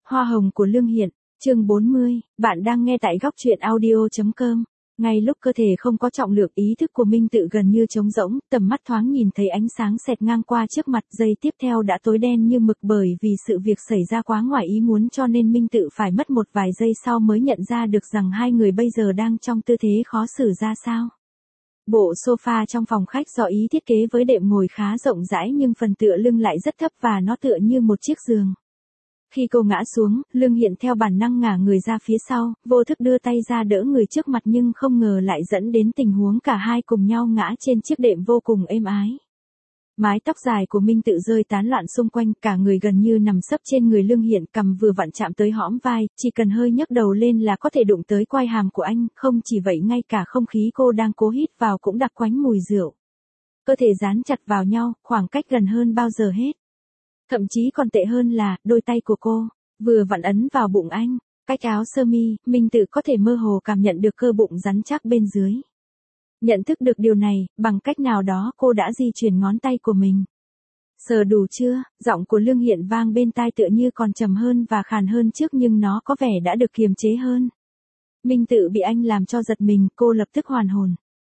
Hoa hồng của Lương Hiện, chương 40, bạn đang nghe tại góc truyện audio.com. Ngay lúc cơ thể không có trọng lượng, ý thức của Minh Tự gần như trống rỗng, tầm mắt thoáng nhìn thấy ánh sáng xẹt ngang qua trước mặt, giây tiếp theo đã tối đen như mực bởi vì sự việc xảy ra quá ngoài ý muốn, cho nên Minh Tự phải mất một vài giây sau mới nhận ra được rằng hai người bây giờ đang trong tư thế khó xử ra sao. Bộ sofa trong phòng khách do ý thiết kế với đệm ngồi khá rộng rãi nhưng phần tựa lưng lại rất thấp và nó tựa như một chiếc giường. Khi cô ngã xuống, Lương Hiện theo bản năng ngả người ra phía sau, vô thức đưa tay ra đỡ người trước mặt nhưng không ngờ lại dẫn đến tình huống cả hai cùng nhau ngã trên chiếc đệm vô cùng êm ái. Mái tóc dài của Minh Tự rơi tán loạn xung quanh, cả người gần như nằm sấp trên người Lương Hiện, cằm vừa vặn chạm tới hõm vai, chỉ cần hơi nhấc đầu lên là có thể đụng tới quai hàm của anh, không chỉ vậy ngay cả không khí cô đang cố hít vào cũng đặc quánh mùi rượu. Cơ thể dán chặt vào nhau, khoảng cách gần hơn bao giờ hết. Thậm chí còn tệ hơn là, đôi tay của cô, vừa vặn ấn vào bụng anh, cách áo sơ mi, Minh Tự có thể mơ hồ cảm nhận được cơ bụng rắn chắc bên dưới. Nhận thức được điều này, bằng cách nào đó cô đã di chuyển ngón tay của mình. Sờ đủ chưa? Giọng của Lương Hiện vang bên tai tựa như còn trầm hơn và khàn hơn trước nhưng nó có vẻ đã được kiềm chế hơn. Minh Tự bị anh làm cho giật mình, cô lập tức hoàn hồn.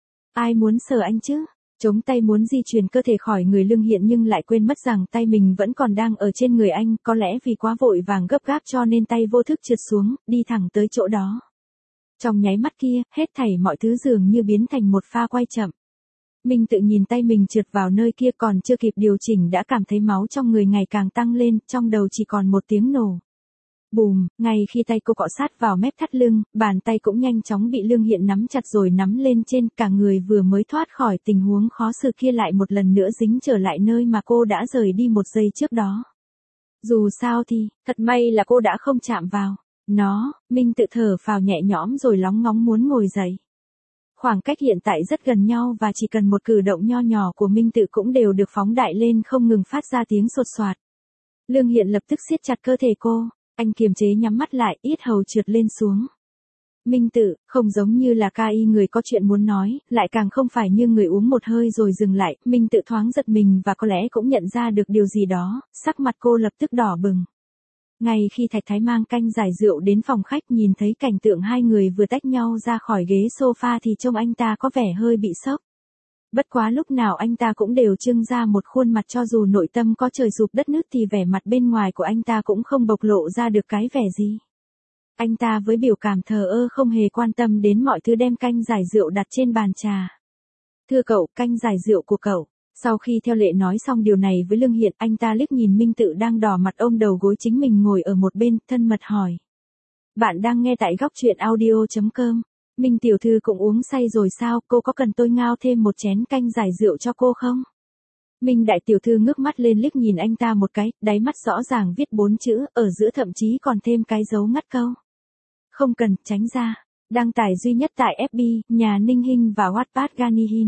Ai muốn sờ anh chứ? Chống tay muốn di chuyển cơ thể khỏi người Lương Hiện nhưng lại quên mất rằng tay mình vẫn còn đang ở trên người anh, có lẽ vì quá vội vàng gấp gáp cho nên tay vô thức trượt xuống, đi thẳng tới chỗ đó. Trong nháy mắt kia, hết thảy mọi thứ dường như biến thành một pha quay chậm. Minh Tự nhìn tay mình trượt vào nơi kia, còn chưa kịp điều chỉnh đã cảm thấy máu trong người ngày càng tăng lên, trong đầu chỉ còn một tiếng nổ. Bùm, ngay khi tay cô cọ sát vào mép thắt lưng, bàn tay cũng nhanh chóng bị Lương Hiện nắm chặt rồi nắm lên trên, cả người vừa mới thoát khỏi tình huống khó xử kia lại một lần nữa dính trở lại nơi mà cô đã rời đi một giây trước đó. Dù sao thì, thật may là cô đã không chạm vào nó. Minh Tự thở phào nhẹ nhõm rồi lóng ngóng muốn ngồi dậy. Khoảng cách hiện tại rất gần nhau và chỉ cần một cử động nho nhỏ của Minh Tự cũng đều được phóng đại lên không ngừng phát ra tiếng sột soạt. Lương Hiện lập tức siết chặt cơ thể cô. Anh kiềm chế nhắm mắt lại, yết hầu trượt lên xuống. Minh Tự, không giống như là KI người có chuyện muốn nói, lại càng không phải như người uống một hơi rồi dừng lại. Minh Tự thoáng giật mình và có lẽ cũng nhận ra được điều gì đó, sắc mặt cô lập tức đỏ bừng. Ngay khi Thạch Thái mang canh giải rượu đến phòng khách nhìn thấy cảnh tượng hai người vừa tách nhau ra khỏi ghế sofa thì trông anh ta có vẻ hơi bị sốc. Bất quá lúc nào anh ta cũng đều trưng ra một khuôn mặt, cho dù nội tâm có trời sụp đất nứt thì vẻ mặt bên ngoài của anh ta cũng không bộc lộ ra được cái vẻ gì. Anh ta với biểu cảm thờ ơ không hề quan tâm đến mọi thứ, đem canh giải rượu đặt trên bàn trà. Thưa cậu, canh giải rượu của cậu. Sau khi theo lệ nói xong điều này với Lương Hiện, anh ta liếc nhìn Minh Tự đang đỏ mặt ôm đầu gối chính mình ngồi ở một bên, thân mật hỏi. Bạn đang nghe tại góc truyện audio.com. Minh tiểu thư cũng uống say rồi sao, cô có cần tôi ngao thêm một chén canh giải rượu cho cô không? Minh đại tiểu thư ngước mắt lên liếc nhìn anh ta một cái, đáy mắt rõ ràng viết 4 chữ, ở giữa thậm chí còn thêm cái dấu ngắt câu. Không cần, tránh ra. Đăng tải duy nhất tại FB, nhà Ninh Hinh và Wattpad Ganihin.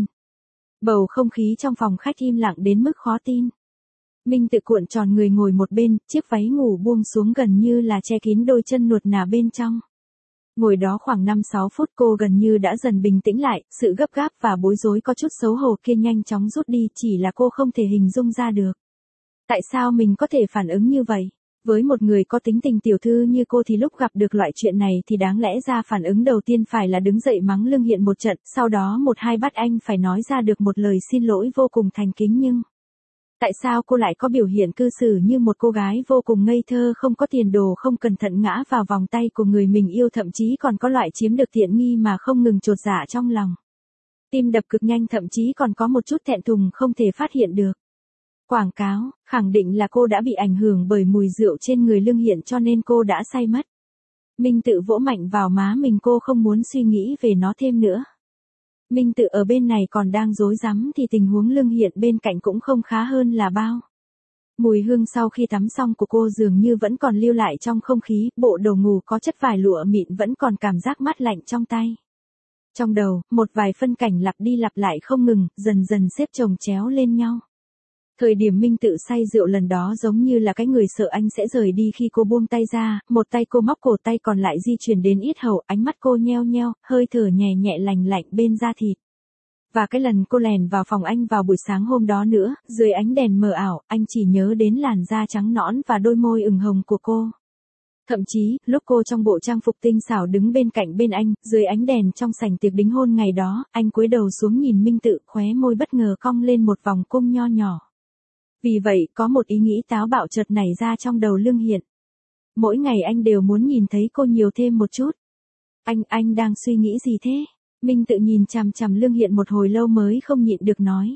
Bầu không khí trong phòng khách im lặng đến mức khó tin. Minh Tự cuộn tròn người ngồi một bên, chiếc váy ngủ buông xuống gần như là che kín đôi chân nuột nà bên trong. Ngồi đó khoảng 5-6 phút cô gần như đã dần bình tĩnh lại, sự gấp gáp và bối rối có chút xấu hổ kia nhanh chóng rút đi, chỉ là cô không thể hình dung ra được. Tại sao mình có thể phản ứng như vậy? Với một người có tính tình tiểu thư như cô thì lúc gặp được loại chuyện này thì đáng lẽ ra phản ứng đầu tiên phải là đứng dậy mắng Lương Hiện một trận, sau đó một hai bắt anh phải nói ra được một lời xin lỗi vô cùng thành kính, nhưng tại sao cô lại có biểu hiện cư xử như một cô gái vô cùng ngây thơ không có tiền đồ, không cẩn thận ngã vào vòng tay của người mình yêu, thậm chí còn có loại chiếm được tiện nghi mà không ngừng chột dạ trong lòng. Tim đập cực nhanh, thậm chí còn có một chút thẹn thùng không thể phát hiện được. Quảng cáo, khẳng định là cô đã bị ảnh hưởng bởi mùi rượu trên người Lương Hiện cho nên cô đã say mất. Minh Tự vỗ mạnh vào má mình, cô không muốn suy nghĩ về nó thêm nữa. Minh Tự ở bên này còn đang rối rắm thì tình huống Lương Hiện bên cạnh cũng không khá hơn là bao. Mùi hương sau khi tắm xong của cô dường như vẫn còn lưu lại trong không khí, bộ đồ ngủ có chất vải lụa mịn vẫn còn cảm giác mát lạnh trong tay. Trong đầu, một vài phân cảnh lặp đi lặp lại không ngừng, dần dần xếp chồng chéo lên nhau. Thời điểm Minh Tự say rượu lần đó giống như là cái người sợ anh sẽ rời đi khi cô buông tay ra, một tay cô móc cổ, tay còn lại di chuyển đến yết hầu, ánh mắt cô nheo nheo, hơi thở nhẹ nhẹ lành lạnh bên da thịt. Và cái lần cô lèn vào phòng anh vào buổi sáng hôm đó nữa, dưới ánh đèn mờ ảo, anh chỉ nhớ đến làn da trắng nõn và đôi môi ửng hồng của cô. Thậm chí, lúc cô trong bộ trang phục tinh xảo đứng bên cạnh bên anh, dưới ánh đèn trong sảnh tiệc đính hôn ngày đó, anh cúi đầu xuống nhìn Minh Tự, khóe môi bất ngờ cong lên một vòng cung nho nhỏ. Vì vậy, có một ý nghĩ táo bạo chợt nảy ra trong đầu Lương Hiện. Mỗi ngày anh đều muốn nhìn thấy cô nhiều thêm một chút. Anh đang suy nghĩ gì thế? Minh Tự nhìn chằm chằm Lương Hiện một hồi lâu mới không nhịn được nói.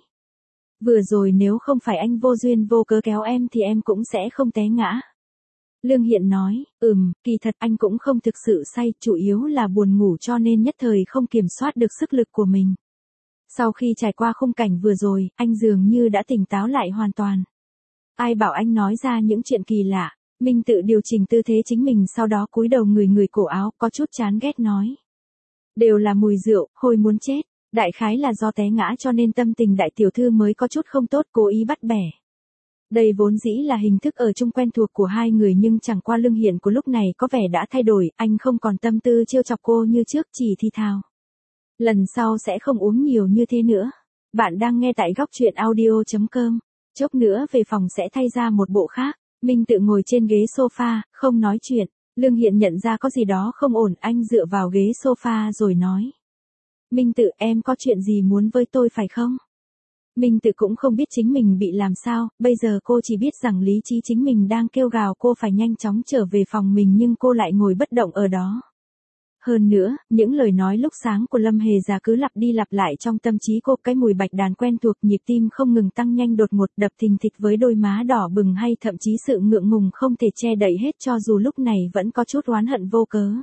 Vừa rồi nếu không phải anh vô duyên vô cớ kéo em thì em cũng sẽ không té ngã. Lương Hiện nói, kỳ thật anh cũng không thực sự say, chủ yếu là buồn ngủ cho nên nhất thời không kiểm soát được sức lực của mình. Sau khi trải qua khung cảnh vừa rồi, anh dường như đã tỉnh táo lại hoàn toàn. Ai bảo anh nói ra những chuyện kỳ lạ. Minh Tự điều chỉnh tư thế chính mình sau đó cúi đầu người cổ áo, có chút chán ghét nói. Đều là mùi rượu, hôi muốn chết. Đại khái là do té ngã cho nên tâm tình đại tiểu thư mới có chút không tốt, cố ý bắt bẻ. Đây vốn dĩ là hình thức ở chung quen thuộc của hai người nhưng chẳng qua Lương Hiện của lúc này có vẻ đã thay đổi, anh không còn tâm tư trêu chọc cô như trước, chỉ thi thào. Lần sau sẽ không uống nhiều như thế nữa. Bạn đang nghe tại góc truyện audio.com. Chốc nữa về phòng sẽ thay ra một bộ khác. Minh Tự ngồi trên ghế sofa, không nói chuyện. Lương Hiện nhận ra có gì đó không ổn, anh dựa vào ghế sofa rồi nói. Minh Tự, em có chuyện gì muốn với tôi phải không? Minh Tự cũng không biết chính mình bị làm sao, bây giờ cô chỉ biết rằng lý trí chính mình đang kêu gào cô phải nhanh chóng trở về phòng mình nhưng cô lại ngồi bất động ở đó. Hơn nữa, những lời nói lúc sáng của Lâm Hề già cứ lặp đi lặp lại trong tâm trí cô, cái mùi bạch đàn quen thuộc, nhịp tim không ngừng tăng nhanh đột ngột, đập thình thịch với đôi má đỏ bừng hay thậm chí sự ngượng ngùng không thể che đậy hết cho dù lúc này vẫn có chút oán hận vô cớ.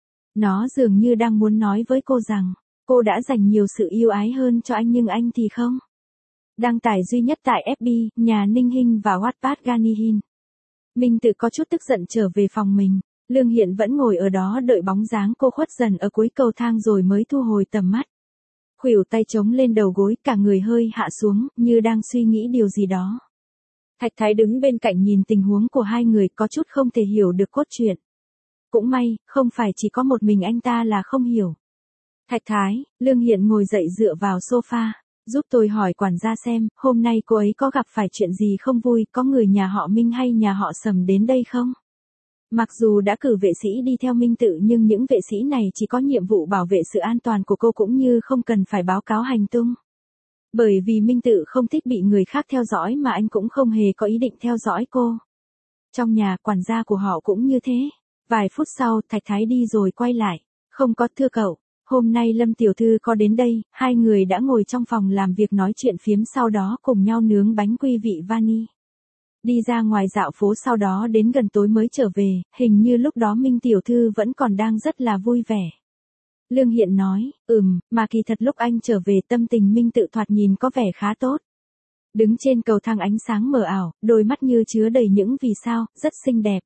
Nó dường như đang muốn nói với cô rằng, cô đã dành nhiều sự yêu ái hơn cho anh nhưng anh thì không. Đăng tải duy nhất tại FB, nhà Ninh Hinh và Wattpad Ganihin. Minh Tự có chút tức giận trở về phòng mình. Lương Hiện vẫn ngồi ở đó đợi bóng dáng cô khuất dần ở cuối cầu thang rồi mới thu hồi tầm mắt. Khuỷu tay chống lên đầu gối, cả người hơi hạ xuống, như đang suy nghĩ điều gì đó. Thạch Thái đứng bên cạnh nhìn tình huống của hai người, có chút không thể hiểu được cốt truyện. Cũng may, không phải chỉ có một mình anh ta là không hiểu. Thạch Thái, Lương Hiện ngồi dậy dựa vào sofa. Giúp tôi hỏi quản gia xem, hôm nay cô ấy có gặp phải chuyện gì không vui, có người nhà họ Minh hay nhà họ Sầm đến đây không? Mặc dù đã cử vệ sĩ đi theo Minh Tự nhưng những vệ sĩ này chỉ có nhiệm vụ bảo vệ sự an toàn của cô cũng như không cần phải báo cáo hành tung. Bởi vì Minh Tự không thích bị người khác theo dõi mà anh cũng không hề có ý định theo dõi cô. Trong nhà, quản gia của họ cũng như thế. Vài phút sau, Thạch Thái đi rồi quay lại. Không có, thưa cậu. Hôm nay Lâm tiểu thư có đến đây, hai người đã ngồi trong phòng làm việc nói chuyện phiếm sau đó cùng nhau nướng bánh quy vị vani. Đi ra ngoài dạo phố sau đó đến gần tối mới trở về, hình như lúc đó Minh tiểu thư vẫn còn đang rất là vui vẻ. Lương Hiện nói, mà kỳ thật lúc anh trở về tâm tình Minh Tự thoạt nhìn có vẻ khá tốt. Đứng trên cầu thang ánh sáng mờ ảo, đôi mắt như chứa đầy những vì sao, rất xinh đẹp.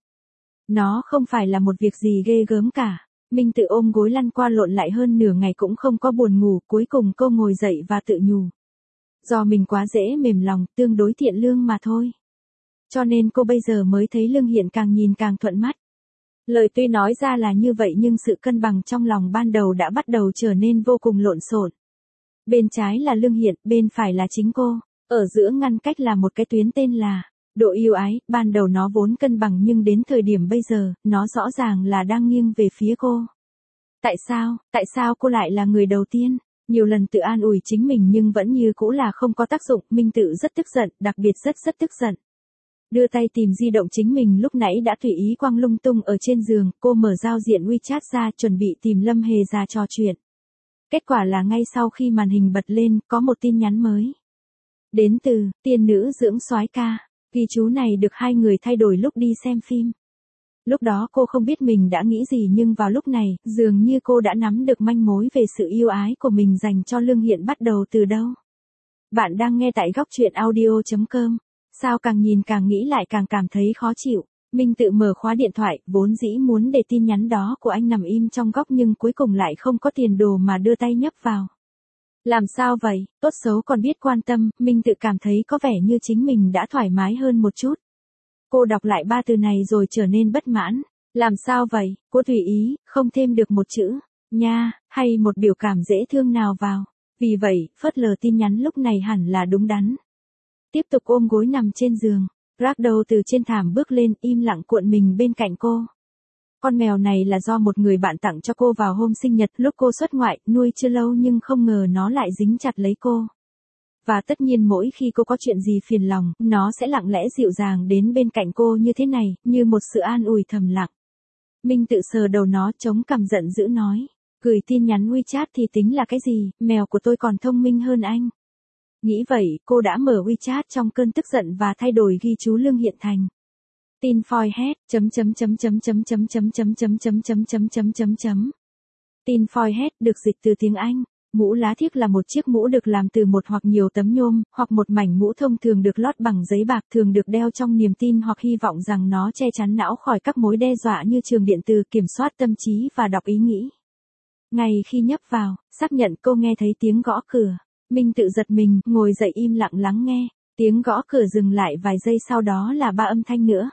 Nó không phải là một việc gì ghê gớm cả. Minh Tự ôm gối lăn qua lộn lại hơn nửa ngày cũng không có buồn ngủ, cuối cùng cô ngồi dậy và tự nhủ. Do mình quá dễ mềm lòng, tương đối thiện lương mà thôi. Cho nên cô bây giờ mới thấy Lương Hiện càng nhìn càng thuận mắt. Lời tuy nói ra là như vậy nhưng sự cân bằng trong lòng ban đầu đã bắt đầu trở nên vô cùng lộn xộn. Bên trái là Lương Hiện, bên phải là chính cô. Ở giữa ngăn cách là một cái tuyến tên là độ yêu ái, ban đầu nó vốn cân bằng nhưng đến thời điểm bây giờ, nó rõ ràng là đang nghiêng về phía cô. Tại sao cô lại là người đầu tiên? Nhiều lần tự an ủi chính mình nhưng vẫn như cũ là không có tác dụng, Minh Tự rất tức giận, đặc biệt rất tức giận. Đưa tay tìm di động chính mình lúc nãy đã tùy ý quăng lung tung ở trên giường, cô mở giao diện WeChat ra chuẩn bị tìm Lâm Hề ra trò chuyện. Kết quả là ngay sau khi màn hình bật lên, có một tin nhắn mới. Đến từ, tiên nữ dưỡng soái ca. Ghi chú này được hai người thay đổi lúc đi xem phim. Lúc đó cô không biết mình đã nghĩ gì nhưng vào lúc này, dường như cô đã nắm được manh mối về sự yêu ái của mình dành cho Lương Hiện bắt đầu từ đâu. Bạn đang nghe tại góc truyện audio.com. Sao càng nhìn càng nghĩ lại càng cảm thấy khó chịu. Minh Tự mở khóa điện thoại, vốn dĩ muốn để tin nhắn đó của anh nằm im trong góc nhưng cuối cùng lại không có tiền đồ mà đưa tay nhấp vào. Làm sao vậy, tốt xấu còn biết quan tâm, Minh Tự cảm thấy có vẻ như chính mình đã thoải mái hơn một chút. Cô đọc lại ba từ này rồi trở nên bất mãn. Làm sao vậy, cô tùy ý, không thêm được một chữ, nha, hay một biểu cảm dễ thương nào vào. Vì vậy, phớt lờ tin nhắn lúc này hẳn là đúng đắn. Tiếp tục ôm gối nằm trên giường. Ragdoll từ trên thảm bước lên, im lặng cuộn mình bên cạnh cô. Con mèo này là do một người bạn tặng cho cô vào hôm sinh nhật lúc cô xuất ngoại, nuôi chưa lâu nhưng không ngờ nó lại dính chặt lấy cô. Và tất nhiên mỗi khi cô có chuyện gì phiền lòng, nó sẽ lặng lẽ dịu dàng đến bên cạnh cô như thế này, như một sự an ủi thầm lặng. Minh tự sờ đầu nó, chống cằm giận dữ nói. Gửi tin nhắn WeChat thì tính là cái gì, mèo của tôi còn thông minh hơn anh. Nghĩ vậy, cô đã mở WeChat trong cơn tức giận và thay đổi ghi chú Lương Hiện thành. Tin phoi hét, Tin phoi hét được dịch từ tiếng Anh. Mũ lá thiếc là một chiếc mũ được làm từ một hoặc nhiều tấm nhôm, hoặc một mảnh mũ thông thường được lót bằng giấy bạc, thường được đeo trong niềm tin hoặc hy vọng rằng nó che chắn não khỏi các mối đe dọa như trường điện từ, kiểm soát tâm trí và đọc ý nghĩ. Ngay khi nhấp vào, xác nhận, cô nghe thấy tiếng gõ cửa. Minh tự giật mình, ngồi dậy im lặng lắng nghe. Tiếng gõ cửa dừng lại vài giây, sau đó là 3 âm thanh nữa.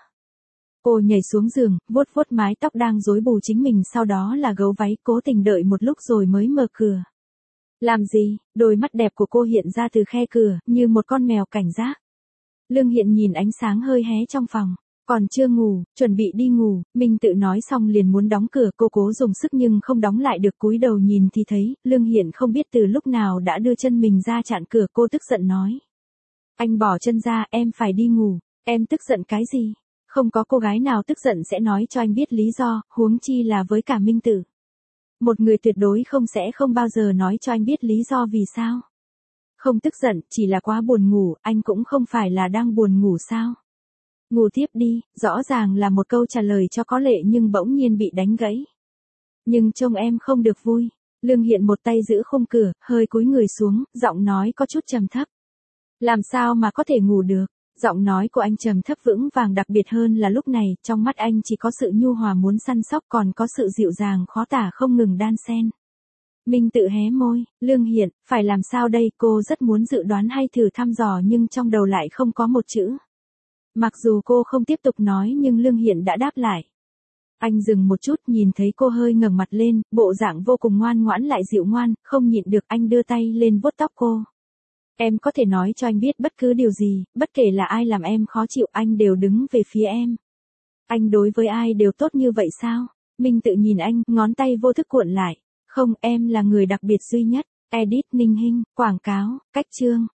Cô nhảy xuống giường, vuốt vuốt mái tóc đang rối bù chính mình, sau đó là gấu váy, cố tình đợi một lúc rồi mới mở cửa. Làm gì? Đôi mắt đẹp của cô hiện ra từ khe cửa, như một con mèo cảnh giác. Lương Hiện nhìn ánh sáng hơi hé trong phòng. Còn chưa ngủ, chuẩn bị đi ngủ, Minh tự nói xong liền muốn đóng cửa, cô cố dùng sức nhưng không đóng lại được, cúi đầu nhìn thì thấy, Lương Hiện không biết từ lúc nào đã đưa chân mình ra chặn cửa, cô tức giận nói. Anh bỏ chân ra, em phải đi ngủ, em tức giận cái gì? Không có cô gái nào tức giận sẽ nói cho anh biết lý do, huống chi là với cả Minh tự. Một người tuyệt đối không bao giờ nói cho anh biết lý do vì sao. Không tức giận, chỉ là quá buồn ngủ, anh cũng không phải là đang buồn ngủ sao? Ngủ tiếp đi, rõ ràng là một câu trả lời cho có lệ nhưng bỗng nhiên bị đánh gãy. Nhưng trông em không được vui. Lương Hiện một tay giữ khung cửa, hơi cúi người xuống, giọng nói có chút trầm thấp. Làm sao mà có thể ngủ được? Giọng nói của anh trầm thấp vững vàng, đặc biệt hơn là lúc này, trong mắt anh chỉ có sự nhu hòa muốn săn sóc, còn có sự dịu dàng khó tả không ngừng đan xen. Minh tự hé môi, Lương Hiện, phải làm sao đây? Cô rất muốn dự đoán hay thử thăm dò nhưng trong đầu lại không có một chữ. Mặc dù cô không tiếp tục nói nhưng Lương Hiện đã đáp lại. Anh dừng một chút, nhìn thấy cô hơi ngẩng mặt lên, bộ dạng vô cùng ngoan ngoãn lại dịu ngoan, không nhịn được anh đưa tay lên vuốt tóc cô. Em có thể nói cho anh biết bất cứ điều gì, bất kể là ai làm em khó chịu, anh đều đứng về phía em. Anh đối với ai đều tốt như vậy sao? Minh tự nhìn anh, ngón tay vô thức cuộn lại. Không, em là người đặc biệt duy nhất. Edit Ninh Hinh, quảng cáo, cách chương.